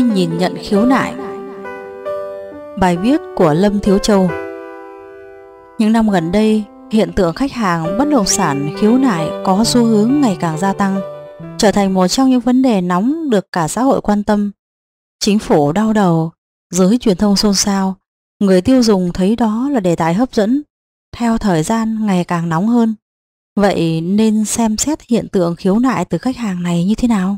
không nhìn nhận khiếu nại. Bài viết của Lâm Thiếu Châu. Những năm gần đây, hiện tượng khách hàng bất động sản khiếu nại có xu hướng ngày càng gia tăng, trở thành một trong những vấn đề nóng được cả xã hội quan tâm. Chính phủ đau đầu, giới truyền thông xôn xao, người tiêu dùng thấy đó là đề tài hấp dẫn. Theo thời gian ngày càng nóng hơn, vậy nên xem xét hiện tượng khiếu nại từ khách hàng này như thế nào?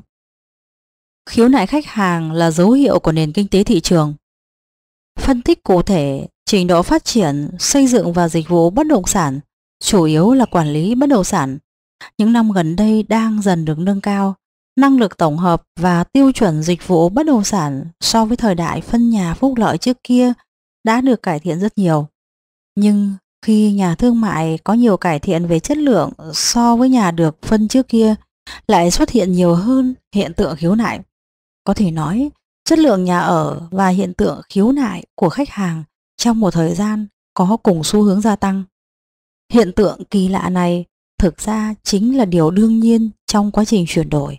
Khiếu nại khách hàng là dấu hiệu của nền kinh tế thị trường. Phân tích cụ thể, trình độ phát triển, xây dựng và dịch vụ bất động sản, chủ yếu là quản lý bất động sản, những năm gần đây đang dần được nâng cao. Năng lực tổng hợp và tiêu chuẩn dịch vụ bất động sản so với thời đại phân nhà phúc lợi trước kia đã được cải thiện rất nhiều. Nhưng khi nhà thương mại có nhiều cải thiện về chất lượng so với nhà được phân trước kia, lại xuất hiện nhiều hơn hiện tượng khiếu nại. Có thể nói, chất lượng nhà ở và hiện tượng khiếu nại của khách hàng trong một thời gian có cùng xu hướng gia tăng. Hiện tượng kỳ lạ này thực ra chính là điều đương nhiên trong quá trình chuyển đổi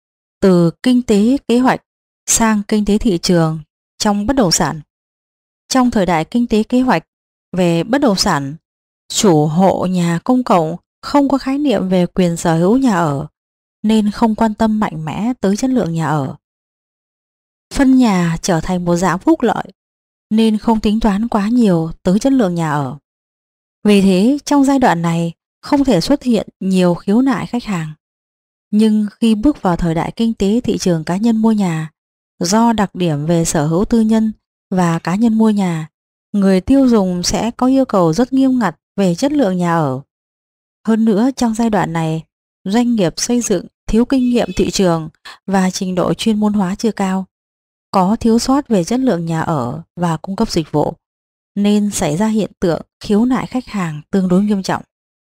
từ kinh tế kế hoạch sang kinh tế thị trường trong bất động sản. Trong thời đại kinh tế kế hoạch về bất động sản, chủ hộ nhà công cộng không có khái niệm về quyền sở hữu nhà ở nên không quan tâm mạnh mẽ tới chất lượng nhà ở. Phân nhà trở thành một dạng phúc lợi nên không tính toán quá nhiều tới chất lượng nhà ở. Vì thế trong giai đoạn này không thể xuất hiện nhiều khiếu nại khách hàng. Nhưng khi bước vào thời đại kinh tế thị trường cá nhân mua nhà, do đặc điểm về sở hữu tư nhân và cá nhân mua nhà, người tiêu dùng sẽ có yêu cầu rất nghiêm ngặt về chất lượng nhà ở. Hơn nữa trong giai đoạn này, doanh nghiệp xây dựng thiếu kinh nghiệm thị trường và trình độ chuyên môn hóa chưa cao, có thiếu sót về chất lượng nhà ở và cung cấp dịch vụ, nên xảy ra hiện tượng khiếu nại khách hàng tương đối nghiêm trọng.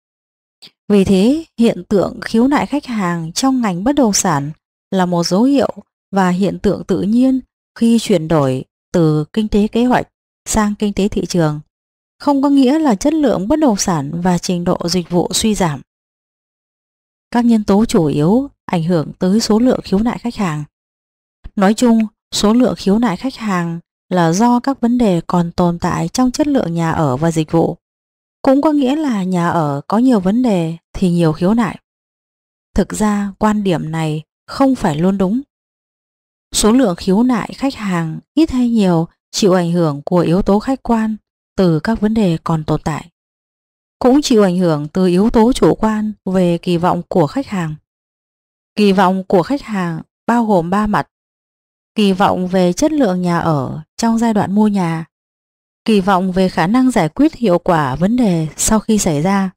Vì thế, hiện tượng khiếu nại khách hàng trong ngành bất động sản là một dấu hiệu và hiện tượng tự nhiên khi chuyển đổi từ kinh tế kế hoạch sang kinh tế thị trường, không có nghĩa là chất lượng bất động sản và trình độ dịch vụ suy giảm. Các nhân tố chủ yếu ảnh hưởng tới số lượng khiếu nại khách hàng. Nói chung, số lượng khiếu nại khách hàng là do các vấn đề còn tồn tại trong chất lượng nhà ở và dịch vụ. Cũng có nghĩa là nhà ở có nhiều vấn đề thì nhiều khiếu nại. Thực ra quan điểm này không phải luôn đúng. Số lượng khiếu nại khách hàng ít hay nhiều chịu ảnh hưởng của yếu tố khách quan từ các vấn đề còn tồn tại, cũng chịu ảnh hưởng từ yếu tố chủ quan về kỳ vọng của khách hàng. Kỳ vọng của khách hàng bao gồm 3 mặt: kỳ vọng về chất lượng nhà ở trong giai đoạn mua nhà, kỳ vọng về khả năng giải quyết hiệu quả vấn đề sau khi xảy ra,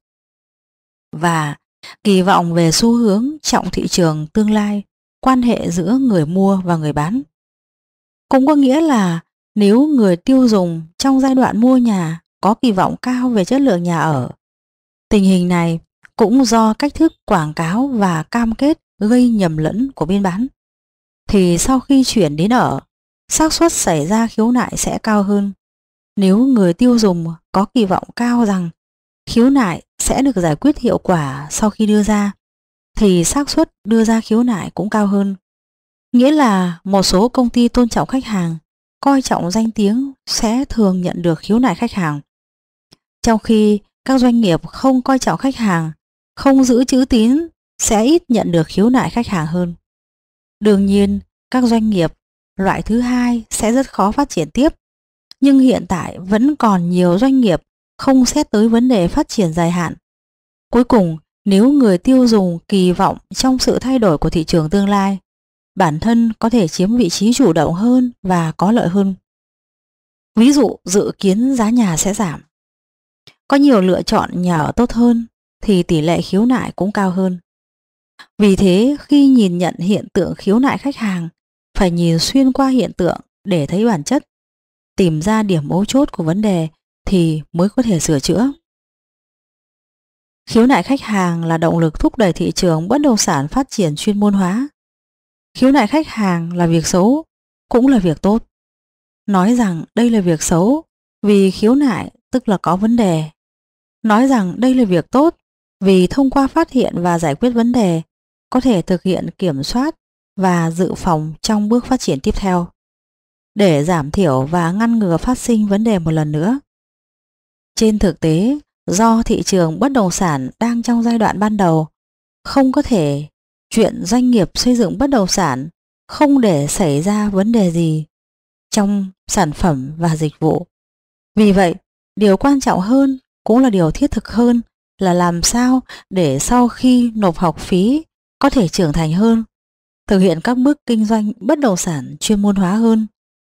và kỳ vọng về xu hướng trọng thị trường tương lai, quan hệ giữa người mua và người bán. Cũng có nghĩa là nếu người tiêu dùng trong giai đoạn mua nhà có kỳ vọng cao về chất lượng nhà ở, tình hình này cũng do cách thức quảng cáo và cam kết gây nhầm lẫn của bên bán, thì sau khi chuyển đến ở, xác suất xảy ra khiếu nại sẽ cao hơn. Nếu người tiêu dùng có kỳ vọng cao rằng khiếu nại sẽ được giải quyết hiệu quả sau khi đưa ra, thì xác suất đưa ra khiếu nại cũng cao hơn. Nghĩa là một số công ty tôn trọng khách hàng, coi trọng danh tiếng sẽ thường nhận được khiếu nại khách hàng. Trong khi các doanh nghiệp không coi trọng khách hàng, không giữ chữ tín sẽ ít nhận được khiếu nại khách hàng hơn. Đương nhiên, các doanh nghiệp loại thứ hai sẽ rất khó phát triển tiếp. Nhưng hiện tại vẫn còn nhiều doanh nghiệp không xét tới vấn đề phát triển dài hạn. Cuối cùng, nếu người tiêu dùng kỳ vọng trong sự thay đổi của thị trường tương lai, bản thân có thể chiếm vị trí chủ động hơn và có lợi hơn. Ví dụ dự kiến giá nhà sẽ giảm. Có nhiều lựa chọn nhà ở tốt hơn thì tỷ lệ khiếu nại cũng cao hơn. Vì thế, khi nhìn nhận hiện tượng khiếu nại khách hàng, phải nhìn xuyên qua hiện tượng để thấy bản chất, tìm ra điểm mấu chốt của vấn đề thì mới có thể sửa chữa. Khiếu nại khách hàng là động lực thúc đẩy thị trường bất động sản phát triển chuyên môn hóa. Khiếu nại khách hàng là việc xấu, cũng là việc tốt. Nói rằng đây là việc xấu vì khiếu nại tức là có vấn đề. Nói rằng đây là việc tốt vì thông qua phát hiện và giải quyết vấn đề có thể thực hiện kiểm soát và dự phòng trong bước phát triển tiếp theo. để giảm thiểu và ngăn ngừa phát sinh vấn đề một lần nữa. Trên thực tế, do thị trường bất động sản đang trong giai đoạn ban đầu, không có thể chuyện doanh nghiệp xây dựng bất động sản không để xảy ra vấn đề gì trong sản phẩm và dịch vụ. Vì vậy, điều quan trọng hơn cũng là điều thiết thực hơn là làm sao để sau khi nộp học phí có thể trưởng thành hơn, thực hiện các bước kinh doanh bất động sản chuyên môn hóa hơn.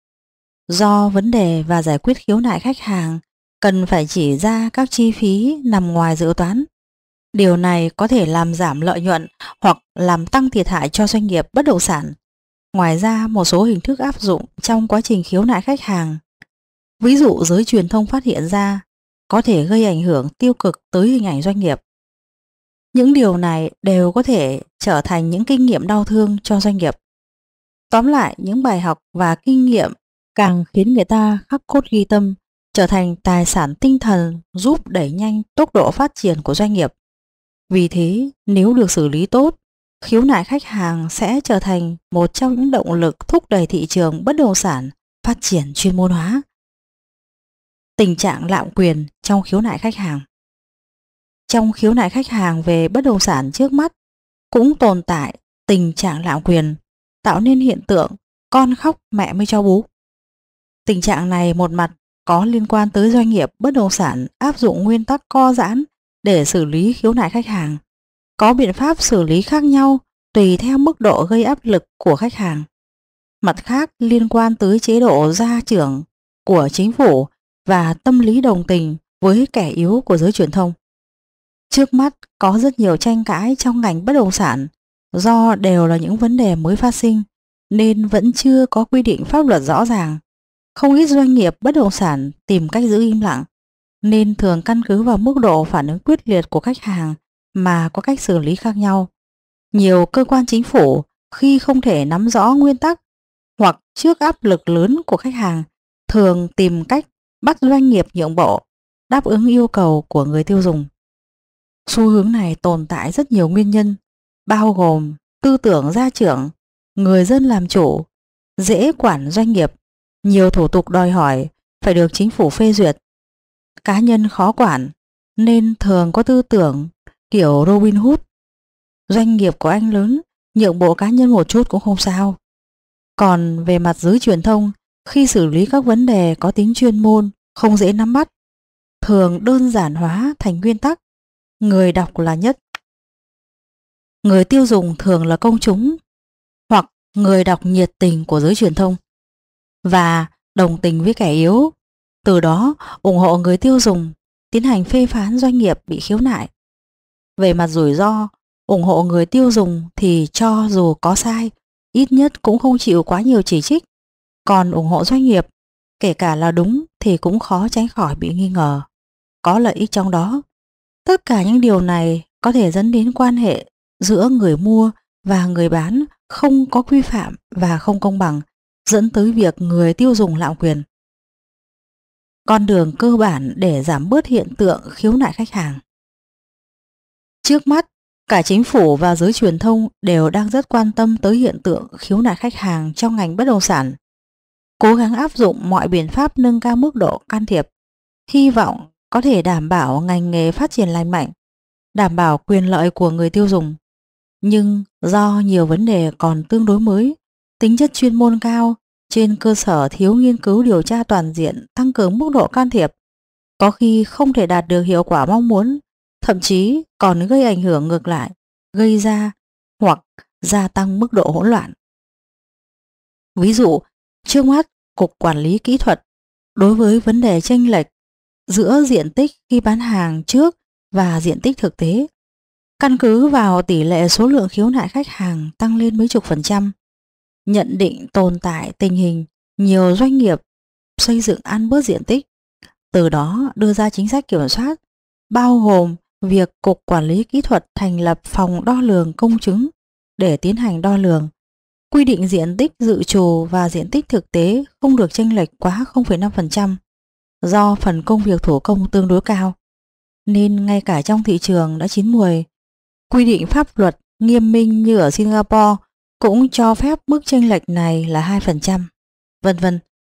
Do vấn đề và giải quyết khiếu nại khách hàng cần phải chỉ ra các chi phí nằm ngoài dự toán. Điều này có thể làm giảm lợi nhuận hoặc làm tăng thiệt hại cho doanh nghiệp bất động sản. Ngoài ra, một số hình thức áp dụng trong quá trình khiếu nại khách hàng, ví dụ giới truyền thông phát hiện ra, có thể gây ảnh hưởng tiêu cực tới hình ảnh doanh nghiệp. Những điều này đều có thể trở thành những kinh nghiệm đau thương cho doanh nghiệp. Tóm lại, những bài học và kinh nghiệm càng khiến người ta khắc cốt ghi tâm, trở thành tài sản tinh thần giúp đẩy nhanh tốc độ phát triển của doanh nghiệp. Vì thế, nếu được xử lý tốt, khiếu nại khách hàng sẽ trở thành một trong những động lực thúc đẩy thị trường bất động sản phát triển chuyên môn hóa. Tình trạng lạm quyền trong khiếu nại khách hàng. Trong khiếu nại khách hàng về bất động sản trước mắt cũng tồn tại tình trạng lạm quyền, tạo nên hiện tượng con khóc mẹ mới cho bú. Tình trạng này một mặt có liên quan tới doanh nghiệp bất động sản áp dụng nguyên tắc co giãn để xử lý khiếu nại khách hàng, có biện pháp xử lý khác nhau tùy theo mức độ gây áp lực của khách hàng. Mặt khác liên quan tới chế độ gia trưởng của chính phủ và tâm lý đồng tình với kẻ yếu của giới truyền thông. Trước mắt có rất nhiều tranh cãi trong ngành bất động sản, do đều là những vấn đề mới phát sinh nên vẫn chưa có quy định pháp luật rõ ràng. Không ít doanh nghiệp bất động sản tìm cách giữ im lặng, nên thường căn cứ vào mức độ phản ứng quyết liệt của khách hàng mà có cách xử lý khác nhau. Nhiều cơ quan chính phủ khi không thể nắm rõ nguyên tắc hoặc trước áp lực lớn của khách hàng thường tìm cách bắt doanh nghiệp nhượng bộ, đáp ứng yêu cầu của người tiêu dùng. Xu hướng này tồn tại rất nhiều nguyên nhân, bao gồm tư tưởng gia trưởng, người dân làm chủ, dễ quản doanh nghiệp, nhiều thủ tục đòi hỏi phải được chính phủ phê duyệt, cá nhân khó quản nên thường có tư tưởng kiểu Robin Hood. Doanh nghiệp của anh lớn, nhượng bộ cá nhân một chút cũng không sao. Còn về mặt giới truyền thông, khi xử lý các vấn đề có tính chuyên môn, không dễ nắm bắt, thường đơn giản hóa thành nguyên tắc người đọc là nhất. Người tiêu dùng thường là công chúng hoặc người đọc nhiệt tình của giới truyền thông và đồng tình với kẻ yếu, từ đó ủng hộ người tiêu dùng, tiến hành phê phán doanh nghiệp bị khiếu nại. Về mặt rủi ro, ủng hộ người tiêu dùng thì cho dù có sai, ít nhất cũng không chịu quá nhiều chỉ trích. Còn ủng hộ doanh nghiệp, kể cả là đúng thì cũng khó tránh khỏi bị nghi ngờ, có lợi ích trong đó. Tất cả những điều này có thể dẫn đến quan hệ giữa người mua và người bán không có quy phạm và không công bằng, dẫn tới việc người tiêu dùng lạm quyền. Con đường cơ bản để giảm bớt hiện tượng khiếu nại khách hàng. Trước mắt, cả chính phủ và giới truyền thông đều đang rất quan tâm tới hiện tượng khiếu nại khách hàng trong ngành bất động sản, cố gắng áp dụng mọi biện pháp nâng cao mức độ can thiệp, hy vọng có thể đảm bảo ngành nghề phát triển lành mạnh, đảm bảo quyền lợi của người tiêu dùng. Nhưng do nhiều vấn đề còn tương đối mới, tính chất chuyên môn cao, trên cơ sở thiếu nghiên cứu điều tra toàn diện tăng cường mức độ can thiệp, có khi không thể đạt được hiệu quả mong muốn, thậm chí còn gây ảnh hưởng ngược lại, gây ra hoặc gia tăng mức độ hỗn loạn. Ví dụ, trước mắt, Cục Quản lý Kỹ thuật đối với vấn đề chênh lệch giữa diện tích khi bán hàng trước và diện tích thực tế, căn cứ vào tỷ lệ số lượng khiếu nại khách hàng tăng lên mấy chục %, nhận định tồn tại tình hình nhiều doanh nghiệp xây dựng ăn bớt diện tích, từ đó đưa ra chính sách kiểm soát, bao gồm việc Cục Quản lý Kỹ thuật thành lập phòng đo lường công chứng để tiến hành đo lường, quy định diện tích dự trù và diện tích thực tế không được chênh lệch quá 0,5%. Do phần công việc thủ công tương đối cao, nên ngay cả trong thị trường đã chín muồi, quy định pháp luật nghiêm minh như ở Singapore cũng cho phép mức chênh lệch này là 2%, vân vân.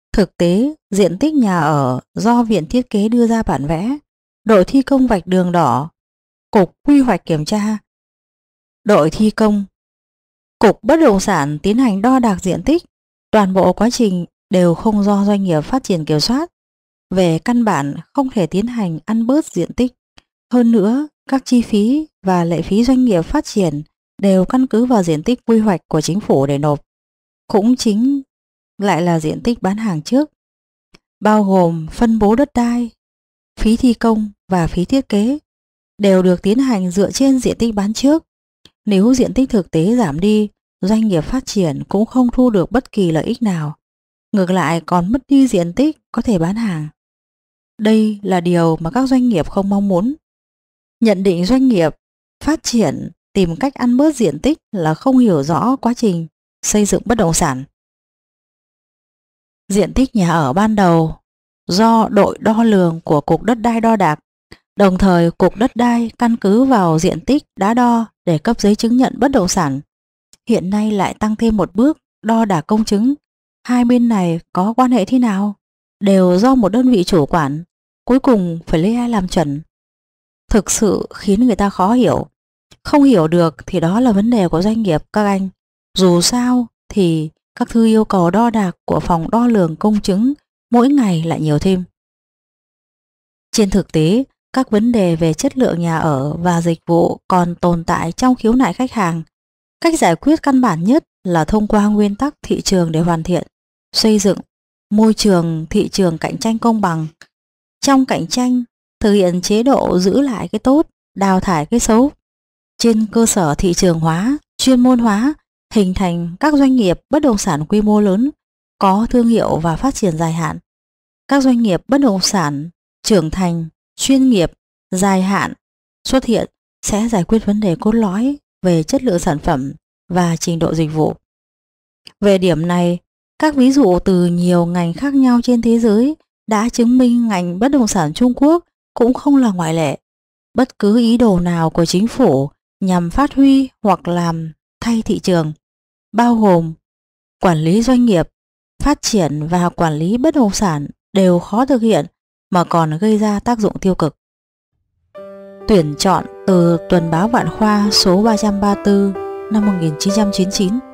Thực tế, diện tích nhà ở do Viện Thiết kế đưa ra bản vẽ, đội thi công vạch đường đỏ, Cục Quy hoạch kiểm tra, đội thi công, Cục Bất động sản tiến hành đo đạc diện tích, toàn bộ quá trình đều không do doanh nghiệp phát triển kiểm soát. Về căn bản không thể tiến hành ăn bớt diện tích. Hơn nữa, các chi phí và lệ phí doanh nghiệp phát triển đều căn cứ vào diện tích quy hoạch của chính phủ để nộp. Cũng chính lại là diện tích bán hàng trước, bao gồm phân bố đất đai, phí thi công và phí thiết kế, đều được tiến hành dựa trên diện tích bán trước. Nếu diện tích thực tế giảm đi, doanh nghiệp phát triển cũng không thu được bất kỳ lợi ích nào. Ngược lại còn mất đi diện tích có thể bán hàng. Đây là điều mà các doanh nghiệp không mong muốn. Nhận định doanh nghiệp phát triển tìm cách ăn bớt diện tích là không hiểu rõ quá trình xây dựng bất động sản. Diện tích nhà ở ban đầu do đội đo lường của Cục Đất đai đo đạc, đồng thời Cục Đất đai căn cứ vào diện tích đã đo để cấp giấy chứng nhận bất động sản. Hiện nay lại tăng thêm một bước đo đạc công chứng. Hai bên này có quan hệ thế nào? Đều do một đơn vị chủ quản, cuối cùng phải lấy ai làm chuẩn? Thực sự khiến người ta khó hiểu. Không hiểu được thì đó là vấn đề của doanh nghiệp các anh. Dù sao thì các thư yêu cầu đo đạc của phòng đo lường công chứng mỗi ngày lại nhiều thêm. Trên thực tế, các vấn đề về chất lượng nhà ở và dịch vụ còn tồn tại trong khiếu nại khách hàng. Cách giải quyết căn bản nhất là thông qua nguyên tắc thị trường để hoàn thiện, xây dựng môi trường thị trường cạnh tranh công bằng. Trong cạnh tranh, thực hiện chế độ giữ lại cái tốt, đào thải cái xấu. Trên cơ sở thị trường hóa, chuyên môn hóa, hình thành các doanh nghiệp bất động sản quy mô lớn, có thương hiệu và phát triển dài hạn. Các doanh nghiệp bất động sản trưởng thành, chuyên nghiệp, dài hạn xuất hiện sẽ giải quyết vấn đề cốt lõi về chất lượng sản phẩm và trình độ dịch vụ. Về điểm này, các ví dụ từ nhiều ngành khác nhau trên thế giới đã chứng minh ngành bất động sản Trung Quốc cũng không là ngoại lệ. Bất cứ ý đồ nào của chính phủ nhằm phát huy hoặc làm thay thị trường, bao gồm quản lý doanh nghiệp, phát triển và quản lý bất động sản đều khó thực hiện mà còn gây ra tác dụng tiêu cực. Tuyển chọn từ Tuần báo Vạn Khoa số 334 năm 1999.